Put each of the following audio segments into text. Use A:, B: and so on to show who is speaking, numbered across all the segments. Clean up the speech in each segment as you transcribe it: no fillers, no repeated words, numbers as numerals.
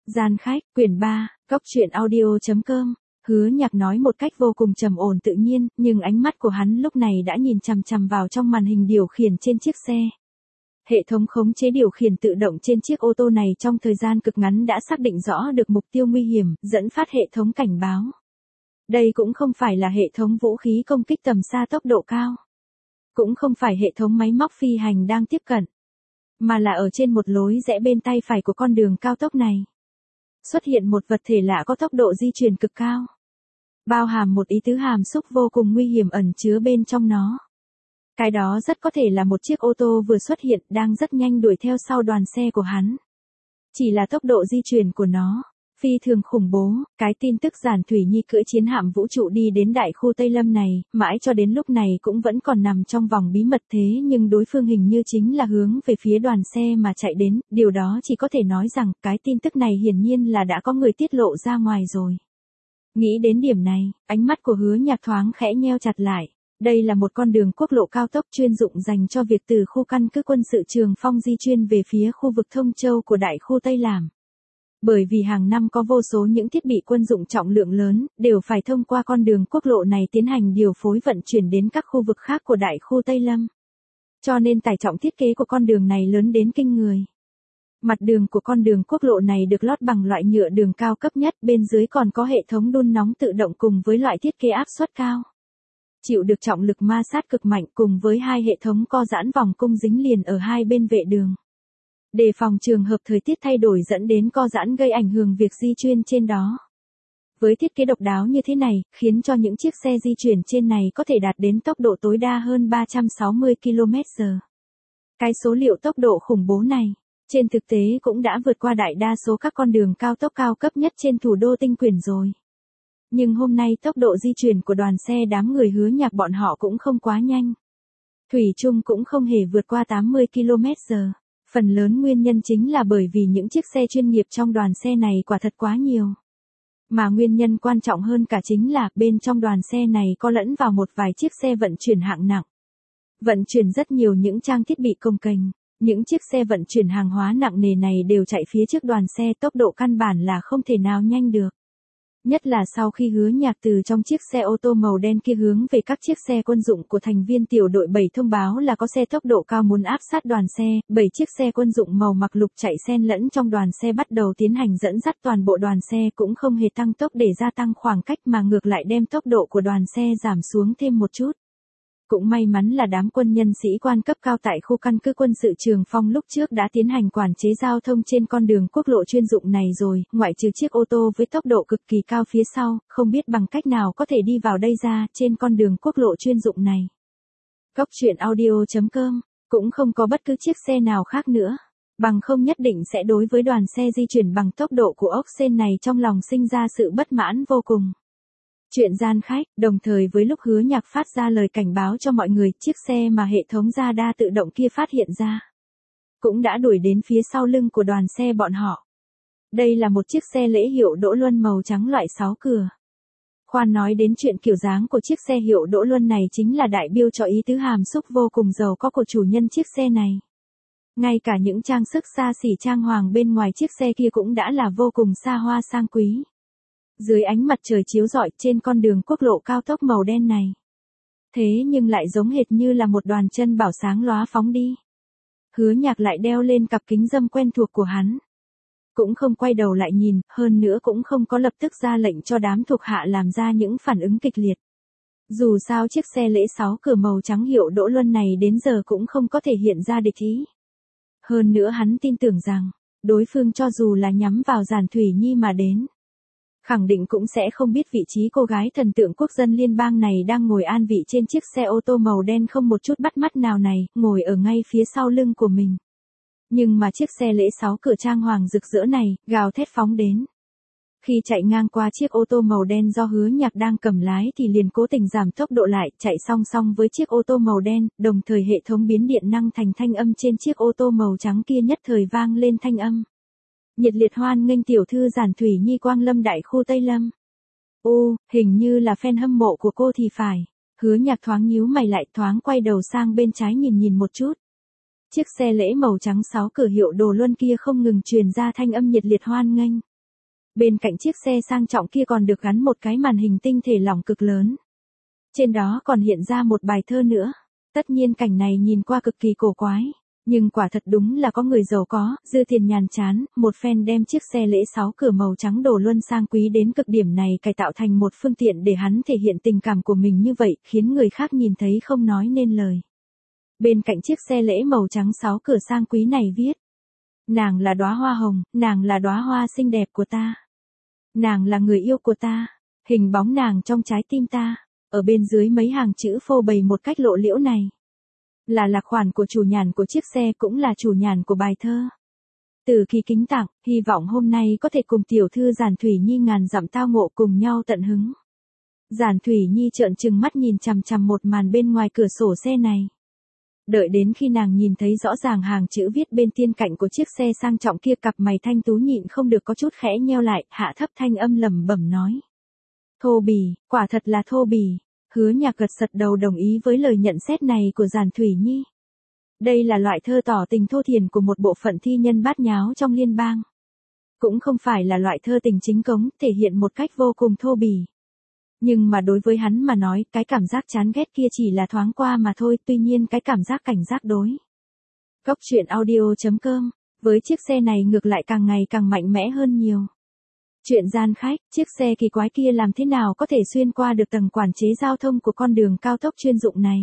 A: Gian khách, quyển 3, Cóc truyện audio.com. Hứa Nhạc nói một cách vô cùng trầm ổn tự nhiên, nhưng ánh mắt của hắn lúc này đã nhìn chằm chằm vào trong màn hình điều khiển trên chiếc xe. Hệ thống khống chế điều khiển tự động trên chiếc ô tô này trong thời gian cực ngắn đã xác định rõ được mục tiêu nguy hiểm, dẫn phát hệ thống cảnh báo. Đây cũng không phải là hệ thống vũ khí công kích tầm xa tốc độ cao. Cũng không phải hệ thống máy móc phi hành đang tiếp cận. Mà là ở trên một lối rẽ bên tay phải của con đường cao tốc này. Xuất hiện một vật thể lạ có tốc độ di chuyển cực cao. Bao hàm một ý tứ hàm xúc vô cùng nguy hiểm ẩn chứa bên trong nó. Cái đó rất có thể là một chiếc ô tô vừa xuất hiện đang rất nhanh đuổi theo sau đoàn xe của hắn. Chỉ là tốc độ di chuyển của nó phi thường khủng bố, cái tin tức Giản Thủy Nhi cưỡi chiến hạm vũ trụ đi đến đại khu Tây Lâm này, mãi cho đến lúc này cũng vẫn còn nằm trong vòng bí mật thế nhưng đối phương hình như chính là hướng về phía đoàn xe mà chạy đến, điều đó chỉ có thể nói rằng cái tin tức này hiển nhiên là đã có người tiết lộ ra ngoài rồi. Nghĩ đến điểm này, ánh mắt của Hứa Nhạc thoáng khẽ nheo chặt lại. Đây là một con đường quốc lộ cao tốc chuyên dụng dành cho việc từ khu căn cứ quân sự Trường Phong di chuyển về phía khu vực Thông Châu của đại khu Tây Làm. Bởi vì hàng năm có vô số những thiết bị quân dụng trọng lượng lớn, đều phải thông qua con đường quốc lộ này tiến hành điều phối vận chuyển đến các khu vực khác của đại khu Tây Lâm. Cho nên tải trọng thiết kế của con đường này lớn đến kinh người. Mặt đường của con đường quốc lộ này được lót bằng loại nhựa đường cao cấp nhất, bên dưới còn có hệ thống đun nóng tự động cùng với loại thiết kế áp suất cao. Chịu được trọng lực ma sát cực mạnh cùng với hai hệ thống co giãn vòng cung dính liền ở hai bên vệ đường. Đề phòng trường hợp thời tiết thay đổi dẫn đến co giãn gây ảnh hưởng việc di chuyển trên đó. Với thiết kế độc đáo như thế này, khiến cho những chiếc xe di chuyển trên này có thể đạt đến tốc độ tối đa hơn 360 km/h. Cái số liệu tốc độ khủng bố này, trên thực tế cũng đã vượt qua đại đa số các con đường cao tốc cao cấp nhất trên thủ đô Tinh Quyển rồi. Nhưng hôm nay tốc độ di chuyển của đoàn xe đám người Hứa Nhạc bọn họ cũng không quá nhanh. Thủy chung cũng không hề vượt qua 80 km/h. Phần lớn nguyên nhân chính là bởi vì những chiếc xe chuyên nghiệp trong đoàn xe này quả thật quá nhiều. Mà nguyên nhân quan trọng hơn cả chính là bên trong đoàn xe này có lẫn vào một vài chiếc xe vận chuyển hạng nặng. Vận chuyển rất nhiều những trang thiết bị công kênh. Những chiếc xe vận chuyển hàng hóa nặng nề này đều chạy phía trước đoàn xe, tốc độ căn bản là không thể nào nhanh được. Nhất là sau khi Hứa Nhạc từ trong chiếc xe ô tô màu đen kia hướng về các chiếc xe quân dụng của thành viên tiểu đội 7 thông báo là có xe tốc độ cao muốn áp sát đoàn xe, 7 chiếc xe quân dụng màu mặc lục chạy xen lẫn trong đoàn xe bắt đầu tiến hành dẫn dắt toàn bộ đoàn xe cũng không hề tăng tốc để gia tăng khoảng cách mà ngược lại đem tốc độ của đoàn xe giảm xuống thêm một chút. Cũng may mắn là đám quân nhân sĩ quan cấp cao tại khu căn cứ quân sự Trường Phong lúc trước đã tiến hành quản chế giao thông trên con đường quốc lộ chuyên dụng này rồi, ngoại trừ chiếc ô tô với tốc độ cực kỳ cao phía sau, không biết bằng cách nào có thể đi vào đây ra trên con đường quốc lộ chuyên dụng này. Cóc truyện audio.com, cũng không có bất cứ chiếc xe nào khác nữa, bằng không nhất định sẽ đối với đoàn xe di chuyển bằng tốc độ của ốc sên này trong lòng sinh ra sự bất mãn vô cùng. Chuyện gian khách, đồng thời với lúc Hứa Nhạc phát ra lời cảnh báo cho mọi người, chiếc xe mà hệ thống radar tự động kia phát hiện ra, cũng đã đuổi đến phía sau lưng của đoàn xe bọn họ. Đây là một chiếc xe lễ hiệu Đỗ Luân màu trắng loại 6 cửa. Khoan nói đến chuyện kiểu dáng của chiếc xe hiệu Đỗ Luân này chính là đại biểu cho ý tứ hàm xúc vô cùng giàu có của chủ nhân chiếc xe này. Ngay cả những trang sức xa xỉ trang hoàng bên ngoài chiếc xe kia cũng đã là vô cùng xa hoa sang quý. Dưới ánh mặt trời chiếu rọi trên con đường quốc lộ cao tốc màu đen này. Thế nhưng lại giống hệt như là một đoàn chân bảo sáng lóa phóng đi. Hứa Nhạc lại đeo lên cặp kính râm quen thuộc của hắn. Cũng không quay đầu lại nhìn, hơn nữa cũng không có lập tức ra lệnh cho đám thuộc hạ làm ra những phản ứng kịch liệt. Dù sao chiếc xe lễ 6 cửa màu trắng hiệu Đỗ Luân này đến giờ cũng không có thể hiện ra địch ý. Hơn nữa hắn tin tưởng rằng, đối phương cho dù là nhắm vào Giản Thủy Nhi mà đến, khẳng định cũng sẽ không biết vị trí cô gái thần tượng quốc dân liên bang này đang ngồi an vị trên chiếc xe ô tô màu đen không một chút bắt mắt nào này, ngồi ở ngay phía sau lưng của mình. Nhưng mà chiếc xe lễ 6 cửa trang hoàng rực rỡ này, gào thét phóng đến. Khi chạy ngang qua chiếc ô tô màu đen do Hứa Nhạc đang cầm lái thì liền cố tình giảm tốc độ lại, chạy song song với chiếc ô tô màu đen, đồng thời hệ thống biến điện năng thành thanh âm trên chiếc ô tô màu trắng kia nhất thời vang lên thanh âm. Nhiệt liệt hoan nghênh tiểu thư Giản Thủy Nhi quang lâm đại khu Tây Lâm. Hình như là fan hâm mộ của cô thì phải. Hứa Nhạc thoáng nhíu mày lại, thoáng quay đầu sang bên trái nhìn một chút. Chiếc xe lễ màu trắng 6 cửa hiệu Đồ Luân kia không ngừng truyền ra thanh âm nhiệt liệt hoan nghênh. Bên cạnh chiếc xe sang trọng kia còn được gắn một cái màn hình tinh thể lỏng cực lớn. Trên đó còn hiện ra một bài thơ nữa. Tất nhiên cảnh này nhìn qua cực kỳ cổ quái. Nhưng quả thật đúng là có người giàu có, dư tiền nhàn chán, một phen đem chiếc xe lễ 6 cửa màu trắng đồ luân sang quý đến cực điểm này cải tạo thành một phương tiện để hắn thể hiện tình cảm của mình như vậy, khiến người khác nhìn thấy không nói nên lời. Bên cạnh chiếc xe lễ màu trắng 6 cửa sang quý này viết: nàng là đóa hoa hồng, nàng là đóa hoa xinh đẹp của ta. Nàng là người yêu của ta, hình bóng nàng trong trái tim ta. Ở bên dưới mấy hàng chữ phô bày một cách lộ liễu này là lạc khoản của chủ nhàn của chiếc xe, cũng là chủ nhàn của bài thơ. Từ Kỳ kính tặng, hy vọng hôm nay có thể cùng tiểu thư Giản Thủy Nhi ngàn dặm tao ngộ, cùng nhau tận hứng. Giản Thủy Nhi trợn trừng mắt nhìn chằm chằm một màn bên ngoài cửa sổ xe này. Đợi đến khi nàng nhìn thấy rõ ràng hàng chữ viết bên tiên cạnh của chiếc xe sang trọng kia, cặp mày thanh tú nhịn không được có chút khẽ nheo lại, hạ thấp thanh âm lẩm bẩm nói: thô bỉ, quả thật là thô bỉ. Hứa Nhạc gật gật đầu đồng ý với lời nhận xét này của Giản Thủy Nhi. Đây là loại thơ tỏ tình thô thiển của một bộ phận thi nhân bát nháo trong liên bang. Cũng không phải là loại thơ tình chính cống, thể hiện một cách vô cùng thô bỉ. Nhưng mà đối với hắn mà nói, cái cảm giác chán ghét kia chỉ là thoáng qua mà thôi, tuy nhiên cái cảm giác cảnh giác đối. Cốc truyện audio.com, với chiếc xe này ngược lại càng ngày càng mạnh mẽ hơn nhiều. Chuyện gian khách, chiếc xe kỳ quái kia làm thế nào có thể xuyên qua được tầng quản chế giao thông của con đường cao tốc chuyên dụng này?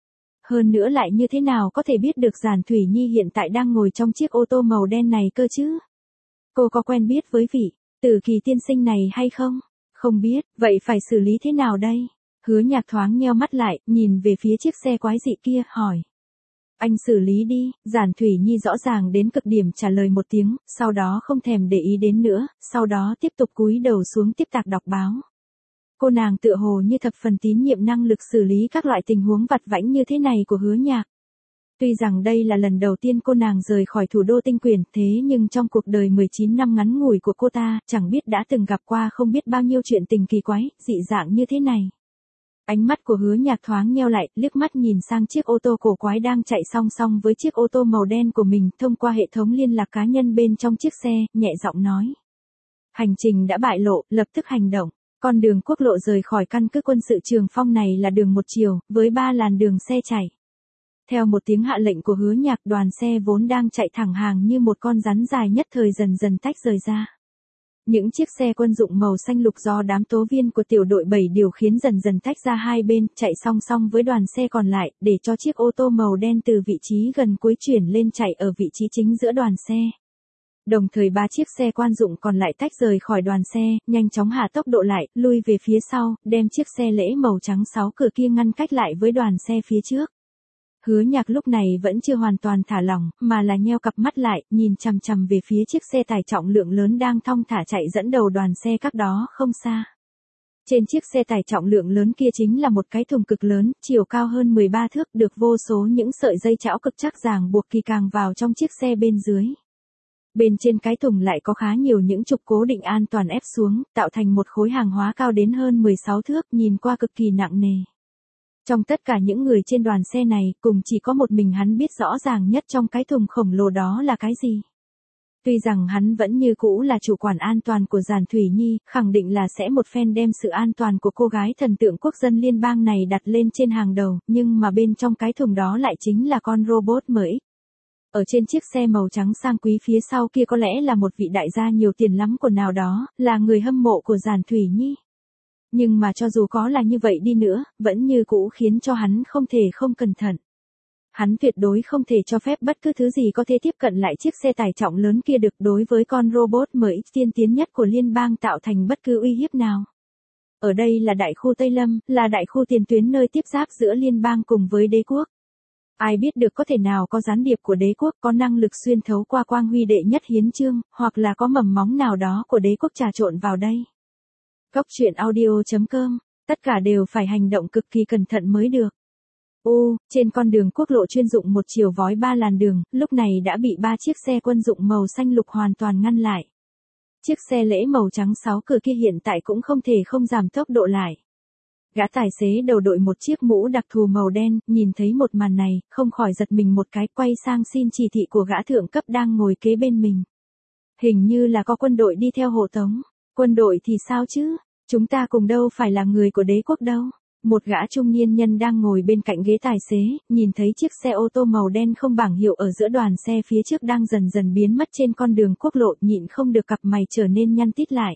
A: Hơn nữa lại như thế nào có thể biết được Giản Thủy Nhi hiện tại đang ngồi trong chiếc ô tô màu đen này cơ chứ? Cô có quen biết với vị Tử Kỳ tiên sinh này hay không? Không biết, vậy phải xử lý thế nào đây? Hứa Nhạc thoáng nheo mắt lại, nhìn về phía chiếc xe quái dị kia, hỏi. Anh xử lý đi. Giản Thủy Nhi rõ ràng đến cực điểm trả lời một tiếng, sau đó không thèm để ý đến nữa, sau đó tiếp tục cúi đầu xuống tiếp tục đọc báo. Cô nàng tựa hồ như thập phần tín nhiệm năng lực xử lý các loại tình huống vặt vãnh như thế này của Hứa Nhạc. Tuy rằng đây là lần đầu tiên cô nàng rời khỏi thủ đô tinh quyền, thế nhưng trong cuộc đời 19 năm ngắn ngủi của cô ta, chẳng biết đã từng gặp qua không biết bao nhiêu chuyện tình kỳ quái, dị dạng như thế này. Ánh mắt của Hứa Nhạc thoáng nheo lại, liếc mắt nhìn sang chiếc ô tô cổ quái đang chạy song song với chiếc ô tô màu đen của mình, thông qua hệ thống liên lạc cá nhân bên trong chiếc xe, nhẹ giọng nói. Hành trình đã bại lộ, lập tức hành động. Con đường quốc lộ rời khỏi căn cứ quân sự Trường Phong này là đường một chiều, với 3 làn đường xe chạy. Theo một tiếng hạ lệnh của Hứa Nhạc, đoàn xe vốn đang chạy thẳng hàng như một con rắn dài nhất thời dần dần tách rời ra. Những chiếc xe quân dụng màu xanh lục do đám tố viên của tiểu đội 7 điều khiển dần dần tách ra hai bên, chạy song song với đoàn xe còn lại, để cho chiếc ô tô màu đen từ vị trí gần cuối chuyển lên chạy ở vị trí chính giữa đoàn xe. Đồng thời 3 chiếc xe quan dụng còn lại tách rời khỏi đoàn xe, nhanh chóng hạ tốc độ lại, lui về phía sau, đem chiếc xe lễ màu trắng 6 cửa kia ngăn cách lại với đoàn xe phía trước. Hứa Nhạc lúc này vẫn chưa hoàn toàn thả lỏng, mà là nheo cặp mắt lại, nhìn chằm chằm về phía chiếc xe tải trọng lượng lớn đang thong thả chạy dẫn đầu đoàn xe cách đó không xa. Trên chiếc xe tải trọng lượng lớn kia chính là một cái thùng cực lớn, chiều cao hơn 13 thước, được vô số những sợi dây chảo cực chắc ràng buộc kỳ càng vào trong chiếc xe bên dưới. Bên trên cái thùng lại có khá nhiều những trục cố định an toàn ép xuống, tạo thành một khối hàng hóa cao đến hơn 16 thước, nhìn qua cực kỳ nặng nề. Trong tất cả những người trên đoàn xe này, cùng chỉ có một mình hắn biết rõ ràng nhất trong cái thùng khổng lồ đó là cái gì. Tuy rằng hắn vẫn như cũ là chủ quản an toàn của Giản Thủy Nhi, khẳng định là sẽ một phen đem sự an toàn của cô gái thần tượng quốc dân liên bang này đặt lên trên hàng đầu, nhưng mà bên trong cái thùng đó lại chính là con robot mới. Ở trên chiếc xe màu trắng sang quý phía sau kia có lẽ là một vị đại gia nhiều tiền lắm của nào đó, là người hâm mộ của Giản Thủy Nhi. Nhưng mà cho dù có là như vậy đi nữa, vẫn như cũ khiến cho hắn không thể không cẩn thận. Hắn tuyệt đối không thể cho phép bất cứ thứ gì có thể tiếp cận lại chiếc xe tải trọng lớn kia được, đối với con robot mới tiên tiến nhất của liên bang tạo thành bất cứ uy hiếp nào. Ở đây là đại khu Tây Lâm, là đại khu tiền tuyến nơi tiếp giáp giữa liên bang cùng với đế quốc. Ai biết được có thể nào có gián điệp của đế quốc có năng lực xuyên thấu qua quang huy đệ nhất hiến chương, hoặc là có mầm móng nào đó của đế quốc trà trộn vào đây. Cốc truyện audio.com, tất cả đều phải hành động cực kỳ cẩn thận mới được. Trên con đường quốc lộ chuyên dụng một chiều vói 3 làn đường, lúc này đã bị 3 chiếc xe quân dụng màu xanh lục hoàn toàn ngăn lại. Chiếc xe lễ màu trắng 6 cửa kia hiện tại cũng không thể không giảm tốc độ lại. Gã tài xế đầu đội một chiếc mũ đặc thù màu đen, nhìn thấy một màn này, không khỏi giật mình một cái, quay sang xin chỉ thị của gã thượng cấp đang ngồi kế bên mình. Hình như là có quân đội đi theo hộ tống. Quân đội thì sao chứ? Chúng ta cùng đâu phải là người của đế quốc đâu. Một gã trung niên nhân đang ngồi bên cạnh ghế tài xế, nhìn thấy chiếc xe ô tô màu đen không bảng hiệu ở giữa đoàn xe phía trước đang dần dần biến mất trên con đường quốc lộ, nhịn không được cặp mày trở nên nhăn tít lại.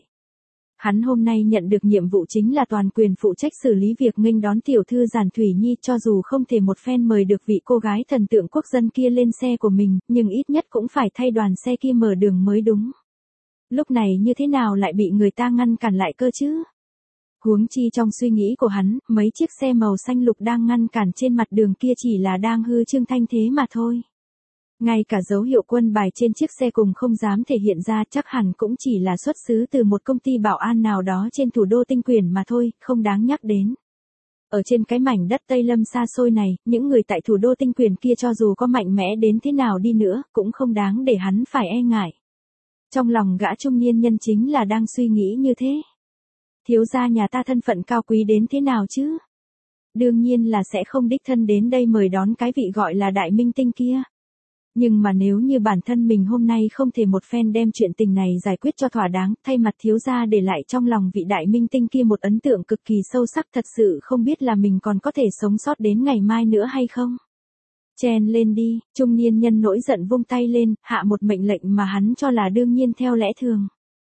A: Hắn hôm nay nhận được nhiệm vụ chính là toàn quyền phụ trách xử lý việc nghênh đón tiểu thư Giản Thủy Nhi, cho dù không thể một phen mời được vị cô gái thần tượng quốc dân kia lên xe của mình, nhưng ít nhất cũng phải thay đoàn xe kia mở đường mới đúng. Lúc này như thế nào lại bị người ta ngăn cản lại cơ chứ? Huống chi trong suy nghĩ của hắn, mấy chiếc xe màu xanh lục đang ngăn cản trên mặt đường kia chỉ là đang hư trương thanh thế mà thôi. Ngay cả dấu hiệu quân bài trên chiếc xe cùng không dám thể hiện ra, chắc hẳn cũng chỉ là xuất xứ từ một công ty bảo an nào đó trên thủ đô Tinh Quyển mà thôi, không đáng nhắc đến. Ở trên cái mảnh đất Tây Lâm xa xôi này, những người tại thủ đô Tinh Quyển kia cho dù có mạnh mẽ đến thế nào đi nữa, cũng không đáng để hắn phải e ngại. Trong lòng gã trung niên nhân chính là đang suy nghĩ như thế. Thiếu gia nhà ta thân phận cao quý đến thế nào chứ? Đương nhiên là sẽ không đích thân đến đây mời đón cái vị gọi là đại minh tinh kia. Nhưng mà nếu như bản thân mình hôm nay không thể một phen đem chuyện tình này giải quyết cho thỏa đáng, thay mặt thiếu gia để lại trong lòng vị đại minh tinh kia một ấn tượng cực kỳ sâu sắc, thật sự không biết là mình còn có thể sống sót đến ngày mai nữa hay không. Chen lên đi, trung niên nhân nổi giận vung tay lên, hạ một mệnh lệnh mà hắn cho là đương nhiên theo lẽ thường.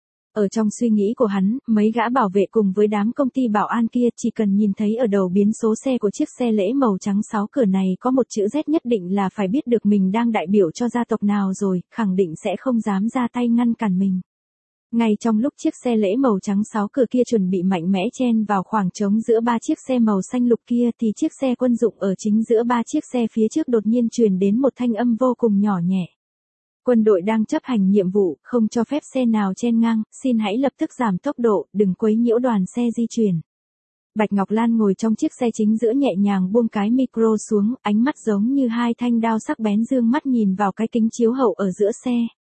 A: Ở trong suy nghĩ của hắn, mấy gã bảo vệ cùng với đám công ty bảo an kia chỉ cần nhìn thấy ở đầu biến số xe của chiếc xe lễ màu trắng 6 cửa này có một chữ Z nhất định là phải biết được mình đang đại biểu cho gia tộc nào rồi, khẳng định sẽ không dám ra tay ngăn cản mình. Ngay trong lúc chiếc xe lễ màu trắng 6 cửa kia chuẩn bị mạnh mẽ chen vào khoảng trống giữa ba chiếc xe màu xanh lục kia thì chiếc xe quân dụng ở chính giữa ba chiếc xe phía trước đột nhiên truyền đến một thanh âm vô cùng nhỏ nhẹ. Quân đội đang chấp hành nhiệm vụ, không cho phép xe nào chen ngang, xin hãy lập tức giảm tốc độ, đừng quấy nhiễu đoàn xe di chuyển. Bạch Ngọc Lan ngồi trong chiếc xe chính giữa nhẹ nhàng buông cái micro xuống, ánh mắt giống như hai thanh đao sắc bén dương mắt nhìn vào cái kính chiếu hậu ở giữa xe.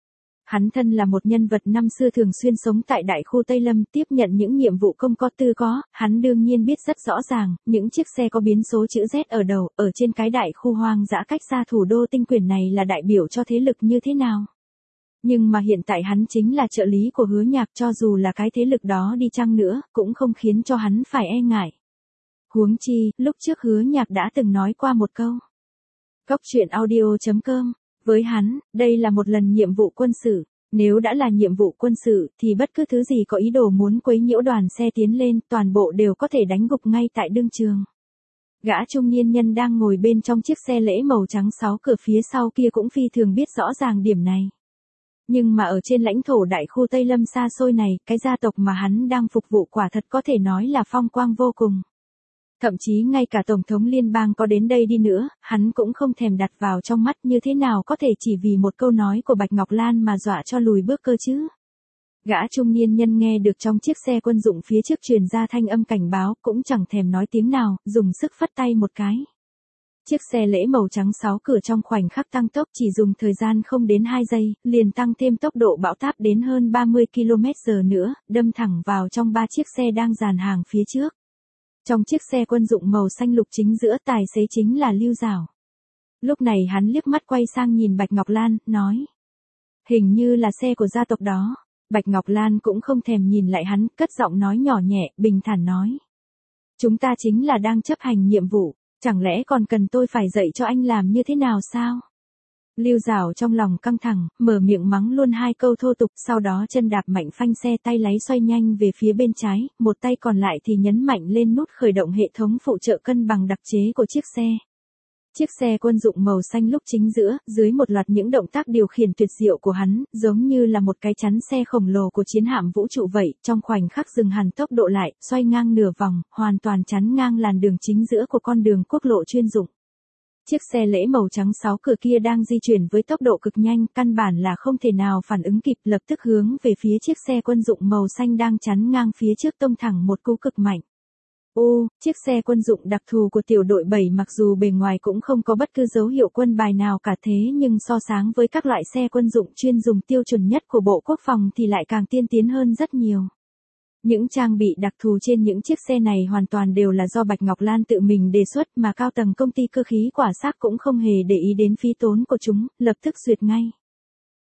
A: Hắn thân là một nhân vật năm xưa thường xuyên sống tại đại khu Tây Lâm, tiếp nhận những nhiệm vụ công có tư có, hắn đương nhiên biết rất rõ ràng, những chiếc xe có biến số chữ Z ở đầu, ở trên cái đại khu hoang dã cách xa thủ đô Tinh Quyển này là đại biểu cho thế lực như thế nào. Nhưng mà hiện tại hắn chính là trợ lý của Hứa Nhạc, cho dù là cái thế lực đó đi chăng nữa, cũng không khiến cho hắn phải e ngại. Huống chi, lúc trước Hứa Nhạc đã từng nói qua một câu. Cốc truyện audio.com. Với hắn, đây là một lần nhiệm vụ quân sự. Nếu đã là nhiệm vụ quân sự, thì bất cứ thứ gì có ý đồ muốn quấy nhiễu đoàn xe tiến lên, toàn bộ đều có thể đánh gục ngay tại đương trường. Gã trung niên nhân đang ngồi bên trong chiếc xe lễ màu trắng 6 cửa phía sau kia cũng phi thường biết rõ ràng điểm này. Nhưng mà ở trên lãnh thổ đại khu Tây Lâm xa xôi này, cái gia tộc mà hắn đang phục vụ quả thật có thể nói là phong quang vô cùng. Thậm chí ngay cả Tổng thống liên bang có đến đây đi nữa, hắn cũng không thèm đặt vào trong mắt, như thế nào có thể chỉ vì một câu nói của Bạch Ngọc Lan mà dọa cho lùi bước cơ chứ. Gã trung niên nhân nghe được trong chiếc xe quân dụng phía trước truyền ra thanh âm cảnh báo, cũng chẳng thèm nói tiếng nào, dùng sức phất tay một cái. Chiếc xe lễ màu trắng 6 cửa trong khoảnh khắc tăng tốc chỉ dùng thời gian không đến 2 giây, liền tăng thêm tốc độ bão táp đến hơn 30 km/h nữa, đâm thẳng vào trong ba chiếc xe đang dàn hàng phía trước. Trong chiếc xe quân dụng màu xanh lục chính giữa, tài xế chính là Lưu Giảo. Lúc này hắn liếc mắt quay sang nhìn Bạch Ngọc Lan, nói. Hình như là xe của gia tộc đó. Bạch Ngọc Lan cũng không thèm nhìn lại hắn, cất giọng nói nhỏ nhẹ, bình thản nói. Chúng ta chính là đang chấp hành nhiệm vụ, chẳng lẽ còn cần tôi phải dạy cho anh làm như thế nào sao? Lưu Giảo trong lòng căng thẳng, mở miệng mắng luôn hai câu thô tục, sau đó chân đạp mạnh phanh xe, tay lái xoay nhanh về phía bên trái, một tay còn lại thì nhấn mạnh lên nút khởi động hệ thống phụ trợ cân bằng đặc chế của chiếc xe. Chiếc xe quân dụng màu xanh lúc chính giữa, dưới một loạt những động tác điều khiển tuyệt diệu của hắn, giống như là một cái chắn xe khổng lồ của chiến hạm vũ trụ vậy, trong khoảnh khắc dừng hẳn tốc độ lại, xoay ngang nửa vòng, hoàn toàn chắn ngang làn đường chính giữa của con đường quốc lộ chuyên dụng. Chiếc xe lễ màu trắng 6 cửa kia đang di chuyển với tốc độ cực nhanh, căn bản là không thể nào phản ứng kịp, lập tức hướng về phía chiếc xe quân dụng màu xanh đang chắn ngang phía trước tông thẳng một cú cực mạnh. Chiếc xe quân dụng đặc thù của tiểu đội 7 mặc dù bề ngoài cũng không có bất cứ dấu hiệu quân bài nào cả, thế nhưng so sánh với các loại xe quân dụng chuyên dùng tiêu chuẩn nhất của Bộ Quốc phòng thì lại càng tiên tiến hơn rất nhiều. Những trang bị đặc thù trên những chiếc xe này hoàn toàn đều là do Bạch Ngọc Lan tự mình đề xuất, mà cao tầng công ty cơ khí quả xác cũng không hề để ý đến phí tốn của chúng, lập tức duyệt ngay.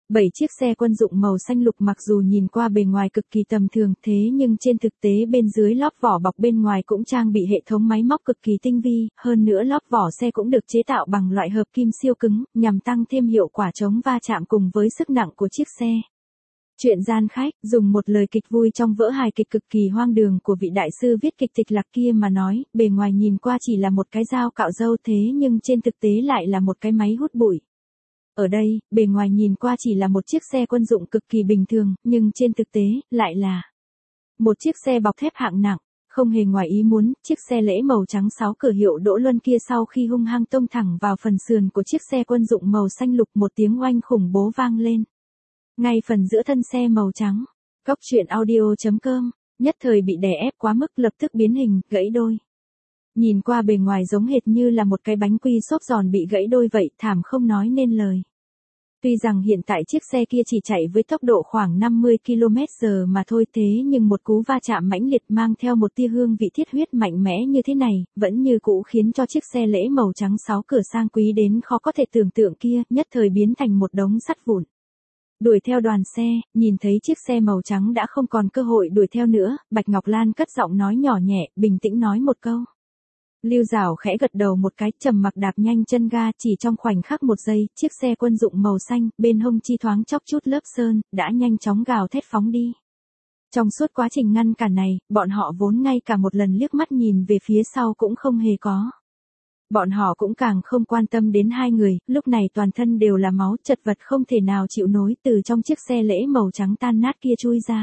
A: 7 chiếc xe quân dụng màu xanh lục mặc dù nhìn qua bề ngoài cực kỳ tầm thường thế nhưng trên thực tế bên dưới lót vỏ bọc bên ngoài cũng trang bị hệ thống máy móc cực kỳ tinh vi, hơn nữa lót vỏ xe cũng được chế tạo bằng loại hợp kim siêu cứng, nhằm tăng thêm hiệu quả chống va chạm cùng với sức nặng của chiếc xe. Chuyện gian khách, dùng một lời kịch vui trong vở hài kịch cực kỳ hoang đường của vị đại sư viết kịch Tịch Lạc kia mà nói, bề ngoài nhìn qua chỉ là một cái dao cạo râu thế nhưng trên thực tế lại là một cái máy hút bụi. Ở đây, bề ngoài nhìn qua chỉ là một chiếc xe quân dụng cực kỳ bình thường, nhưng trên thực tế, lại là một chiếc xe bọc thép hạng nặng. Không hề ngoài ý muốn, chiếc xe lễ màu trắng 6 cửa hiệu Đỗ Luân kia sau khi hung hăng tông thẳng vào phần sườn của chiếc xe quân dụng màu xanh lục, một tiếng oanh khủng bố vang lên. Ngay phần giữa thân xe màu trắng, Cóc Truyện Audio.com, nhất thời bị đè ép quá mức lập tức biến hình, gãy đôi. Nhìn qua bề ngoài giống hệt như là một cái bánh quy xốp giòn bị gãy đôi vậy, thảm không nói nên lời. Tuy rằng hiện tại chiếc xe kia chỉ chạy với tốc độ khoảng 50 km/h mà thôi thế nhưng một cú va chạm mãnh liệt mang theo một tia hương vị thiết huyết mạnh mẽ như thế này, vẫn như cũ khiến cho chiếc xe lễ màu trắng 6 cửa sang quý đến khó có thể tưởng tượng kia, nhất thời biến thành một đống sắt vụn. Đuổi theo đoàn xe, nhìn thấy chiếc xe màu trắng đã không còn cơ hội đuổi theo nữa, Bạch Ngọc Lan cất giọng nói nhỏ nhẹ, bình tĩnh nói một câu. Lưu Dảo khẽ gật đầu một cái, trầm mặc đạp nhanh chân ga, chỉ trong khoảnh khắc một giây, chiếc xe quân dụng màu xanh, bên hông chi thoáng chốc chút lớp sơn, đã nhanh chóng gào thét phóng đi. Trong suốt quá trình ngăn cản này, bọn họ vốn ngay cả một lần liếc mắt nhìn về phía sau cũng không hề có. Bọn họ cũng càng không quan tâm đến hai người, lúc này toàn thân đều là máu, chật vật không thể nào chịu nổi từ trong chiếc xe lễ màu trắng tan nát kia chui ra.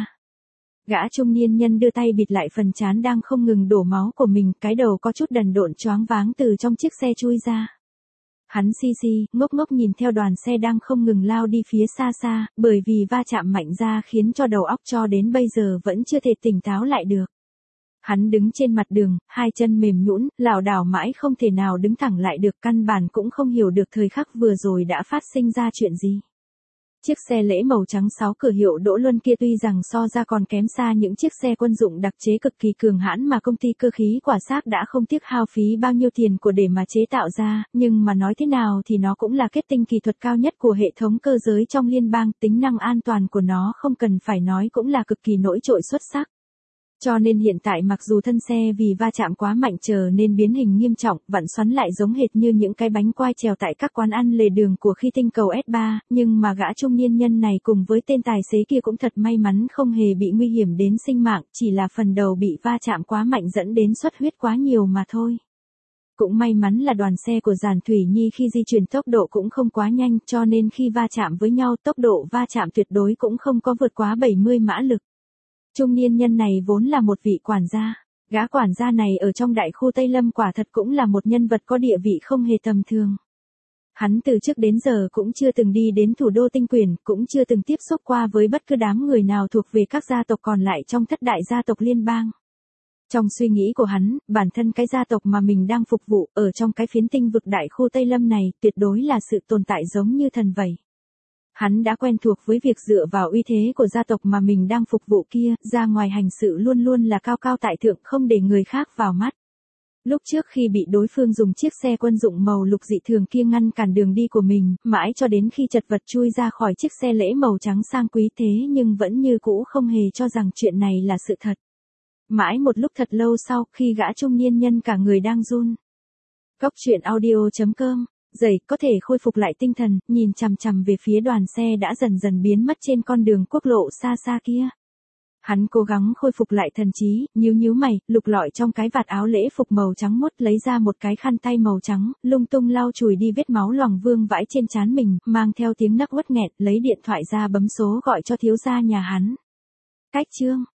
A: Gã trung niên nhân đưa tay bịt lại phần trán đang không ngừng đổ máu của mình, cái đầu có chút đần độn choáng váng từ trong chiếc xe chui ra. Hắn ngốc ngốc nhìn theo đoàn xe đang không ngừng lao đi phía xa xa, bởi vì va chạm mạnh ra khiến cho đầu óc cho đến bây giờ vẫn chưa thể tỉnh táo lại được. Hắn đứng trên mặt đường, hai chân mềm nhũn, lảo đảo mãi không thể nào đứng thẳng lại được, căn bản cũng không hiểu được thời khắc vừa rồi đã phát sinh ra chuyện gì. Chiếc xe lễ màu trắng 6 cửa hiệu Đỗ Luân kia tuy rằng so ra còn kém xa những chiếc xe quân dụng đặc chế cực kỳ cường hãn mà công ty cơ khí Quả Xác đã không tiếc hao phí bao nhiêu tiền của để mà chế tạo ra, nhưng mà nói thế nào thì nó cũng là kết tinh kỹ thuật cao nhất của hệ thống cơ giới trong liên bang, tính năng an toàn của nó không cần phải nói cũng là cực kỳ nổi trội xuất sắc. Cho nên hiện tại mặc dù thân xe vì va chạm quá mạnh trở nên biến hình nghiêm trọng, vặn xoắn lại giống hệt như những cái bánh quai trèo tại các quán ăn lề đường của khi tinh cầu S3, nhưng mà gã trung niên nhân này cùng với tên tài xế kia cũng thật may mắn không hề bị nguy hiểm đến sinh mạng, chỉ là phần đầu bị va chạm quá mạnh dẫn đến xuất huyết quá nhiều mà thôi. Cũng may mắn là đoàn xe của Giản Thủy Nhi khi di chuyển tốc độ cũng không quá nhanh, cho nên khi va chạm với nhau tốc độ va chạm tuyệt đối cũng không có vượt quá 70 mã lực. Trung niên nhân này vốn là một vị quản gia. Gã quản gia này ở trong đại khu Tây Lâm quả thật cũng là một nhân vật có địa vị không hề tầm thường. Hắn từ trước đến giờ cũng chưa từng đi đến thủ đô Tinh Quyển, cũng chưa từng tiếp xúc qua với bất cứ đám người nào thuộc về các gia tộc còn lại trong thất đại gia tộc liên bang. Trong suy nghĩ của hắn, bản thân cái gia tộc mà mình đang phục vụ ở trong cái phiến tinh vực đại khu Tây Lâm này tuyệt đối là sự tồn tại giống như thần vậy. Hắn đã quen thuộc với việc dựa vào uy thế của gia tộc mà mình đang phục vụ kia, ra ngoài hành sự luôn luôn là cao cao tại thượng không để người khác vào mắt. Lúc trước khi bị đối phương dùng chiếc xe quân dụng màu lục dị thường kia ngăn cản đường đi của mình, mãi cho đến khi chật vật chui ra khỏi chiếc xe lễ màu trắng sang quý thế nhưng vẫn như cũ không hề cho rằng chuyện này là sự thật. Mãi một lúc thật lâu sau khi gã trung niên nhân cả người đang run. Cóc Truyện Audio.com Dậy có thể khôi phục lại tinh thần, nhìn chằm chằm về phía đoàn xe đã dần dần biến mất trên con đường quốc lộ xa xa kia. Hắn cố gắng khôi phục lại thần trí, nhíu mày, lục lọi trong cái vạt áo lễ phục màu trắng muốt lấy ra một cái khăn tay màu trắng, lung tung lau chùi đi vết máu loằng vương vãi trên trán mình, mang theo tiếng nấc uất nghẹn, lấy điện thoại ra bấm số gọi cho thiếu gia nhà hắn. Cách chương